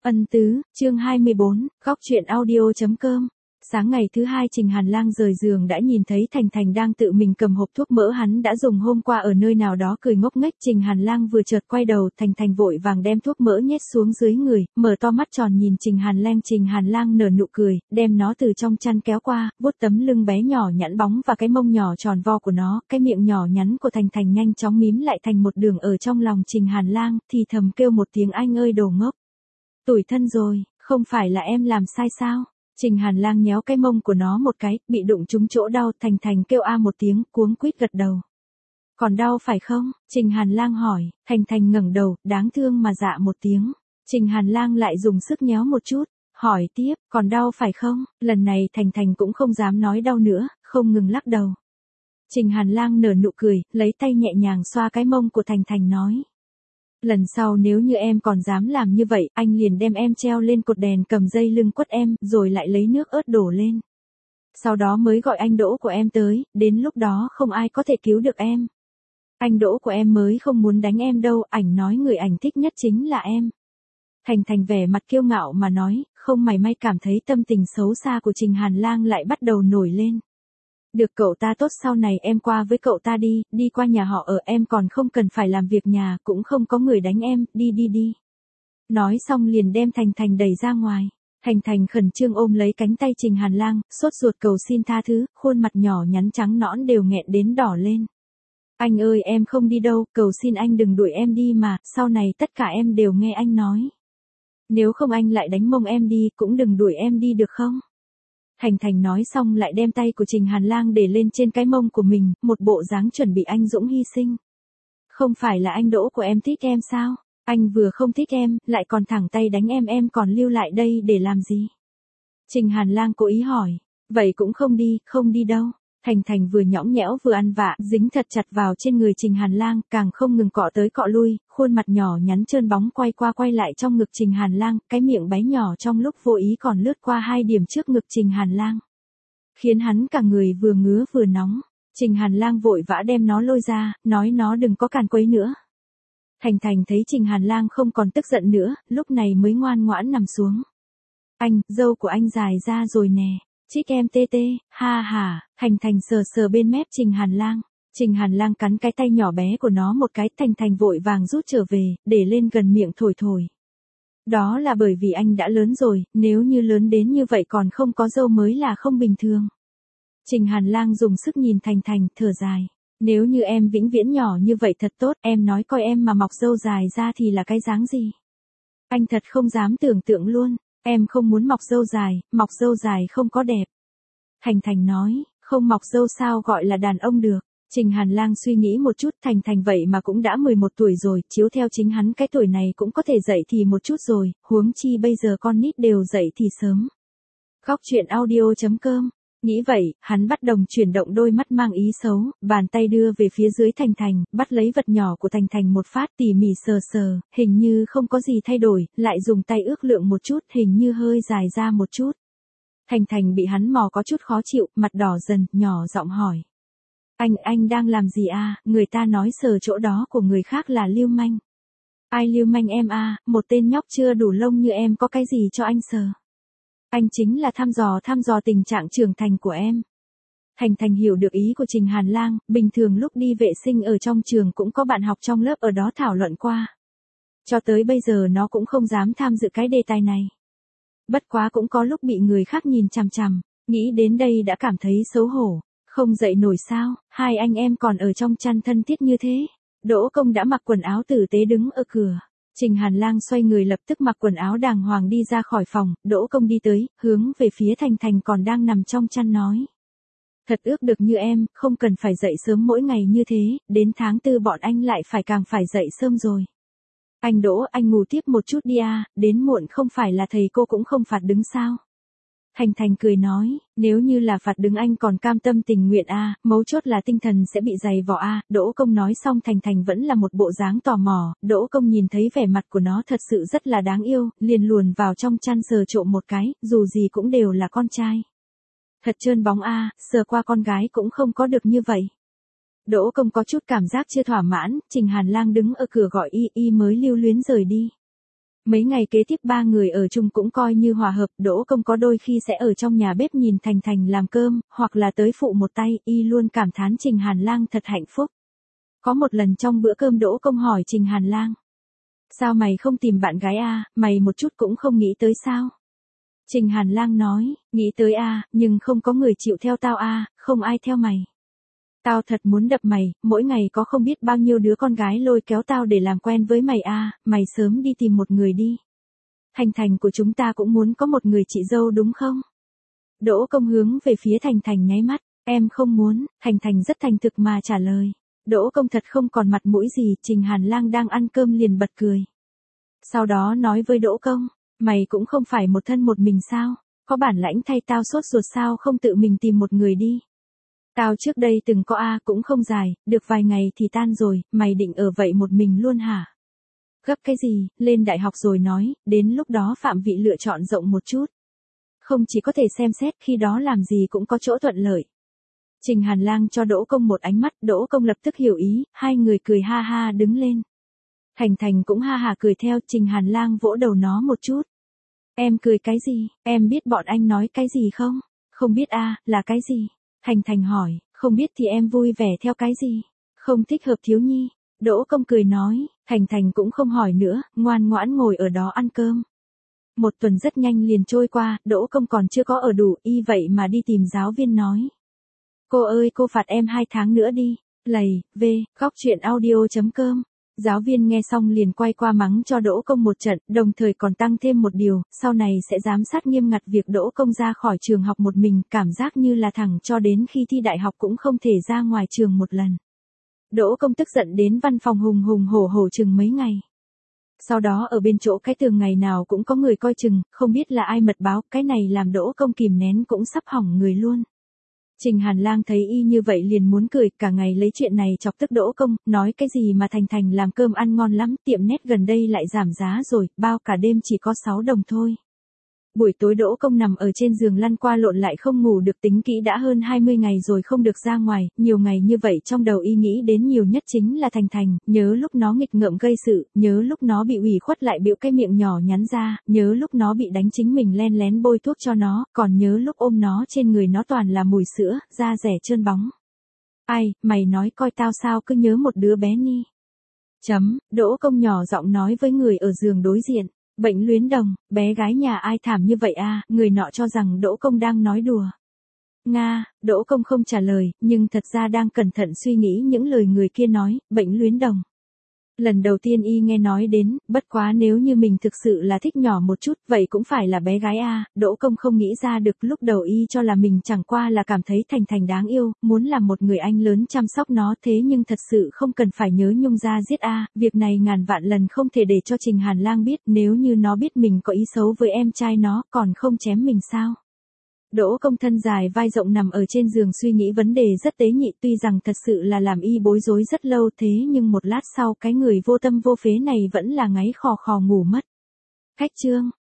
Ân tứ, chương 24, góc truyện audio.com. Sáng ngày thứ hai Trình Hàn Lang rời giường đã nhìn thấy Thành Thành đang tự mình cầm hộp thuốc mỡ hắn đã dùng hôm qua ở nơi nào đó cười ngốc nghếch. Trình Hàn Lang vừa chợt quay đầu, Thành Thành vội vàng đem thuốc mỡ nhét xuống dưới người, mở to mắt tròn nhìn Trình Hàn Lang. Trình Hàn Lang nở nụ cười, đem nó từ trong chăn kéo qua, vuốt tấm lưng bé nhỏ nhẵn bóng và cái mông nhỏ tròn vo của nó. Cái miệng nhỏ nhắn của Thành Thành nhanh chóng mím lại thành một đường ở trong lòng Trình Hàn Lang, thì thầm kêu một tiếng anh ơi đồ ngốc. Tủi thân rồi, không phải là em làm sai sao? Trình Hàn Lang nhéo cái mông của nó một cái, bị đụng trúng chỗ đau. Thành Thành kêu a một tiếng, cuống quýt gật đầu. Còn đau phải không? Trình Hàn Lang hỏi. Thành Thành ngẩng đầu, đáng thương mà dạ một tiếng. Trình Hàn Lang lại dùng sức nhéo một chút, hỏi tiếp, còn đau phải không? Lần này Thành Thành cũng không dám nói đau nữa, không ngừng lắc đầu. Trình Hàn Lang nở nụ cười, lấy tay nhẹ nhàng xoa cái mông của Thành Thành nói. Lần sau nếu như em còn dám làm như vậy, anh liền đem em treo lên cột đèn cầm dây lưng quất em, rồi lại lấy nước ớt đổ lên. Sau đó mới gọi anh Đỗ của em tới, đến lúc đó không ai có thể cứu được em. Anh Đỗ của em mới không muốn đánh em đâu, ảnh nói người ảnh thích nhất chính là em. Thành Thành vẻ mặt kiêu ngạo mà nói, không mảy may cảm thấy tâm tình xấu xa của Trình Hàn Lang lại bắt đầu nổi lên. Được cậu ta tốt, sau này em qua với cậu ta đi qua nhà họ ở, em còn không cần phải làm việc nhà, cũng không có người đánh em, đi. Nói xong liền đem Thành Thành đẩy ra ngoài. Thành Thành khẩn trương ôm lấy cánh tay Trình Hàn Lang, sốt ruột cầu xin tha thứ, khuôn mặt nhỏ nhắn trắng nõn đều nghẹn đến đỏ lên. Anh ơi em không đi đâu, cầu xin anh đừng đuổi em đi mà, sau này tất cả em đều nghe anh nói. Nếu không anh lại đánh mông em đi, cũng đừng đuổi em đi được không? Thành Thành nói xong lại đem tay của Trình Hàn Lang để lên trên cái mông của mình, một bộ dáng chuẩn bị anh dũng hy sinh. Không phải là anh Đỗ của em thích em sao? Anh vừa không thích em, lại còn thẳng tay đánh em còn lưu lại đây để làm gì? Trình Hàn Lang cố ý hỏi. Vậy cũng không đi đâu. Thành Thành vừa nhõng nhẽo vừa ăn vạ, dính thật chặt vào trên người Trình Hàn Lang, càng không ngừng cọ tới cọ lui, khuôn mặt nhỏ nhắn trơn bóng quay qua quay lại trong ngực Trình Hàn Lang, cái miệng bé nhỏ trong lúc vô ý còn lướt qua 2 điểm trước ngực Trình Hàn Lang. Khiến hắn cả người vừa ngứa vừa nóng. Trình Hàn Lang vội vã đem nó lôi ra, nói nó đừng có càn quấy nữa. Thành Thành thấy Trình Hàn Lang không còn tức giận nữa, lúc này mới ngoan ngoãn nằm xuống. Anh, râu của anh dài ra rồi nè. Chích em tê tê, ha ha. Thành Thành sờ bên mép Trình Hàn Lang. Trình Hàn Lang cắn cái tay nhỏ bé của nó một cái, Thành Thành vội vàng rút trở về, để lên gần miệng thổi. Đó là bởi vì anh đã lớn rồi, nếu như lớn đến như vậy còn không có râu mới là không bình thường. Trình Hàn Lang dùng sức nhìn Thành Thành, thở dài. Nếu như em vĩnh viễn nhỏ như vậy thật tốt, em nói coi em mà mọc râu dài ra thì là cái dáng gì? Anh thật không dám tưởng tượng luôn. Em không muốn mọc râu dài không có đẹp. Thành Thành nói, không mọc râu sao gọi là đàn ông được. Trình Hàn Lang suy nghĩ một chút, Thành Thành vậy mà cũng đã 11 tuổi rồi, chiếu theo chính hắn cái tuổi này cũng có thể dậy thì một chút rồi, huống chi bây giờ con nít đều dậy thì sớm. Góc truyện audio.com. Nghĩ vậy, hắn bắt đầu chuyển động đôi mắt mang ý xấu, bàn tay đưa về phía dưới Thành Thành, bắt lấy vật nhỏ của Thành Thành một phát tỉ mỉ sờ, hình như không có gì thay đổi, lại dùng tay ước lượng một chút, hình như hơi dài ra một chút. Thành Thành bị hắn mò có chút khó chịu, mặt đỏ dần, nhỏ giọng hỏi. Anh đang làm gì à, người ta nói sờ chỗ đó của người khác là lưu manh. Ai lưu manh em à, một tên nhóc chưa đủ lông như em có cái gì cho anh sờ. Anh chính là thăm dò tình trạng trưởng thành của em. Thành Thành hiểu được ý của Trình Hàn Lang, bình thường lúc đi vệ sinh ở trong trường cũng có bạn học trong lớp ở đó thảo luận qua. Cho tới bây giờ nó cũng không dám tham dự cái đề tài này. Bất quá cũng có lúc bị người khác nhìn chằm chằm, nghĩ đến đây đã cảm thấy xấu hổ. Không dậy nổi sao, hai anh em còn ở trong chăn thân thiết như thế. Đỗ Công đã mặc quần áo tử tế đứng ở cửa. Trình Hàn Lang xoay người lập tức mặc quần áo đàng hoàng đi ra khỏi phòng, Đỗ Công đi tới, hướng về phía Thành Thành còn đang nằm trong chăn nói. Thật ước được như em, không cần phải dậy sớm mỗi ngày như thế, đến tháng 4 bọn anh lại càng phải dậy sớm rồi. Anh Đỗ, anh ngủ tiếp một chút đi à, đến muộn không phải là thầy cô cũng không phạt đứng sao. Thành Thành cười nói, nếu như là phạt đứng anh còn cam tâm tình nguyện à, mấu chốt là tinh thần sẽ bị dày vò à. Đỗ Công nói xong Thành Thành vẫn là một bộ dáng tò mò, Đỗ Công nhìn thấy vẻ mặt của nó thật sự rất là đáng yêu, liền luồn vào trong chăn sờ trộm một cái, dù gì cũng đều là con trai. Thật trơn bóng à, sờ qua con gái cũng không có được như vậy. Đỗ Công có chút cảm giác chưa thỏa mãn, Trình Hàn Lang đứng ở cửa gọi y mới lưu luyến rời đi. Mấy ngày kế tiếp ba người ở chung cũng coi như hòa hợp, Đỗ Công có đôi khi sẽ ở trong nhà bếp nhìn Thành Thành làm cơm, hoặc là tới phụ một tay, y luôn cảm thán Trình Hàn Lang thật hạnh phúc. Có một lần trong bữa cơm Đỗ Công hỏi Trình Hàn Lang. Sao mày không tìm bạn gái a, mày một chút cũng không nghĩ tới sao? Trình Hàn Lang nói, nghĩ tới a, nhưng không có người chịu theo tao a, không ai theo mày. Tao thật muốn đập mày, mỗi ngày có không biết bao nhiêu đứa con gái lôi kéo tao để làm quen với mày a, mày sớm đi tìm một người đi. Thành Thành của chúng ta cũng muốn có một người chị dâu đúng không? Đỗ Công hướng về phía Thành Thành nháy mắt, em không muốn, Thành Thành rất thành thực mà trả lời. Đỗ Công thật không còn mặt mũi gì, Trình Hàn Lang đang ăn cơm liền bật cười. Sau đó nói với Đỗ Công, mày cũng không phải một thân một mình sao, có bản lãnh thay tao sốt ruột sao không tự mình tìm một người đi. Tao trước đây từng có a cũng không dài, được vài ngày thì tan rồi, mày định ở vậy một mình luôn hả? Gấp cái gì, lên đại học rồi nói, đến lúc đó phạm vị lựa chọn rộng một chút. Không chỉ có thể xem xét, khi đó làm gì cũng có chỗ thuận lợi. Trình Hàn Lang cho Đỗ Công một ánh mắt, Đỗ Công lập tức hiểu ý, hai người cười ha ha đứng lên. Thành Thành cũng ha ha cười theo, Trình Hàn Lang vỗ đầu nó một chút. Em cười cái gì, em biết bọn anh nói cái gì không? Không biết a, là cái gì? Thành Thành hỏi, không biết thì em vui vẻ theo cái gì? Không thích hợp thiếu nhi. Đỗ Công cười nói, Thành Thành cũng không hỏi nữa, ngoan ngoãn ngồi ở đó ăn cơm. Một tuần rất nhanh liền trôi qua, Đỗ Công còn chưa có ở đủ, y vậy mà đi tìm giáo viên nói. Cô ơi cô phạt em 2 tháng nữa đi. Lầy, góc truyện audio.com. Giáo viên nghe xong liền quay qua mắng cho Đỗ Công một trận, đồng thời còn tăng thêm một điều, sau này sẽ giám sát nghiêm ngặt việc Đỗ Công ra khỏi trường học một mình, cảm giác như là thẳng cho đến khi thi đại học cũng không thể ra ngoài trường một lần. Đỗ Công tức giận đến văn phòng hùng hùng hổ hổ chừng mấy ngày. Sau đó ở bên chỗ cái tường ngày nào cũng có người coi chừng, không biết là ai mật báo, cái này làm Đỗ Công kìm nén cũng sắp hỏng người luôn. Trình Hàn Lang thấy y như vậy liền muốn cười, cả ngày lấy chuyện này chọc tức Đỗ Công, nói cái gì mà Thành Thành làm cơm ăn ngon lắm, tiệm nét gần đây lại giảm giá rồi, bao cả đêm chỉ có 6 đồng thôi. Buổi tối Đỗ Công nằm ở trên giường lăn qua lộn lại không ngủ được, tính kỹ đã hơn 20 ngày rồi không được ra ngoài, nhiều ngày như vậy trong đầu y nghĩ đến nhiều nhất chính là Thành Thành, nhớ lúc nó nghịch ngợm gây sự, nhớ lúc nó bị ủy khuất lại bĩu cái miệng nhỏ nhắn ra, nhớ lúc nó bị đánh chính mình len lén bôi thuốc cho nó, còn nhớ lúc ôm nó trên người nó toàn là mùi sữa, da rẻ trơn bóng. Ai, mày nói coi tao sao cứ nhớ một đứa bé ni. Đỗ Công nhỏ giọng nói với người ở giường đối diện. Bệnh luyến đồng, bé gái nhà ai thảm như vậy a, người nọ cho rằng Đỗ Công đang nói đùa. Nga, Đỗ Công không trả lời, nhưng thật ra đang cẩn thận suy nghĩ những lời người kia nói, bệnh luyến đồng. Lần đầu tiên y nghe nói đến, bất quá nếu như mình thực sự là thích nhỏ một chút, vậy cũng phải là bé gái a, Đỗ Công không nghĩ ra được, lúc đầu y cho là mình chẳng qua là cảm thấy Thành Thành đáng yêu, muốn làm một người anh lớn chăm sóc nó, thế nhưng thật sự không cần phải nhớ nhung ra giết a, việc này ngàn vạn lần không thể để cho Trình Hàn Lang biết, nếu như nó biết mình có ý xấu với em trai nó, còn không chém mình sao? Đỗ Công thân dài vai rộng nằm ở trên giường suy nghĩ vấn đề rất tế nhị, tuy rằng thật sự là làm y bối rối rất lâu, thế nhưng một lát sau cái người vô tâm vô phế này vẫn là ngáy khò khò ngủ mất. Khách chương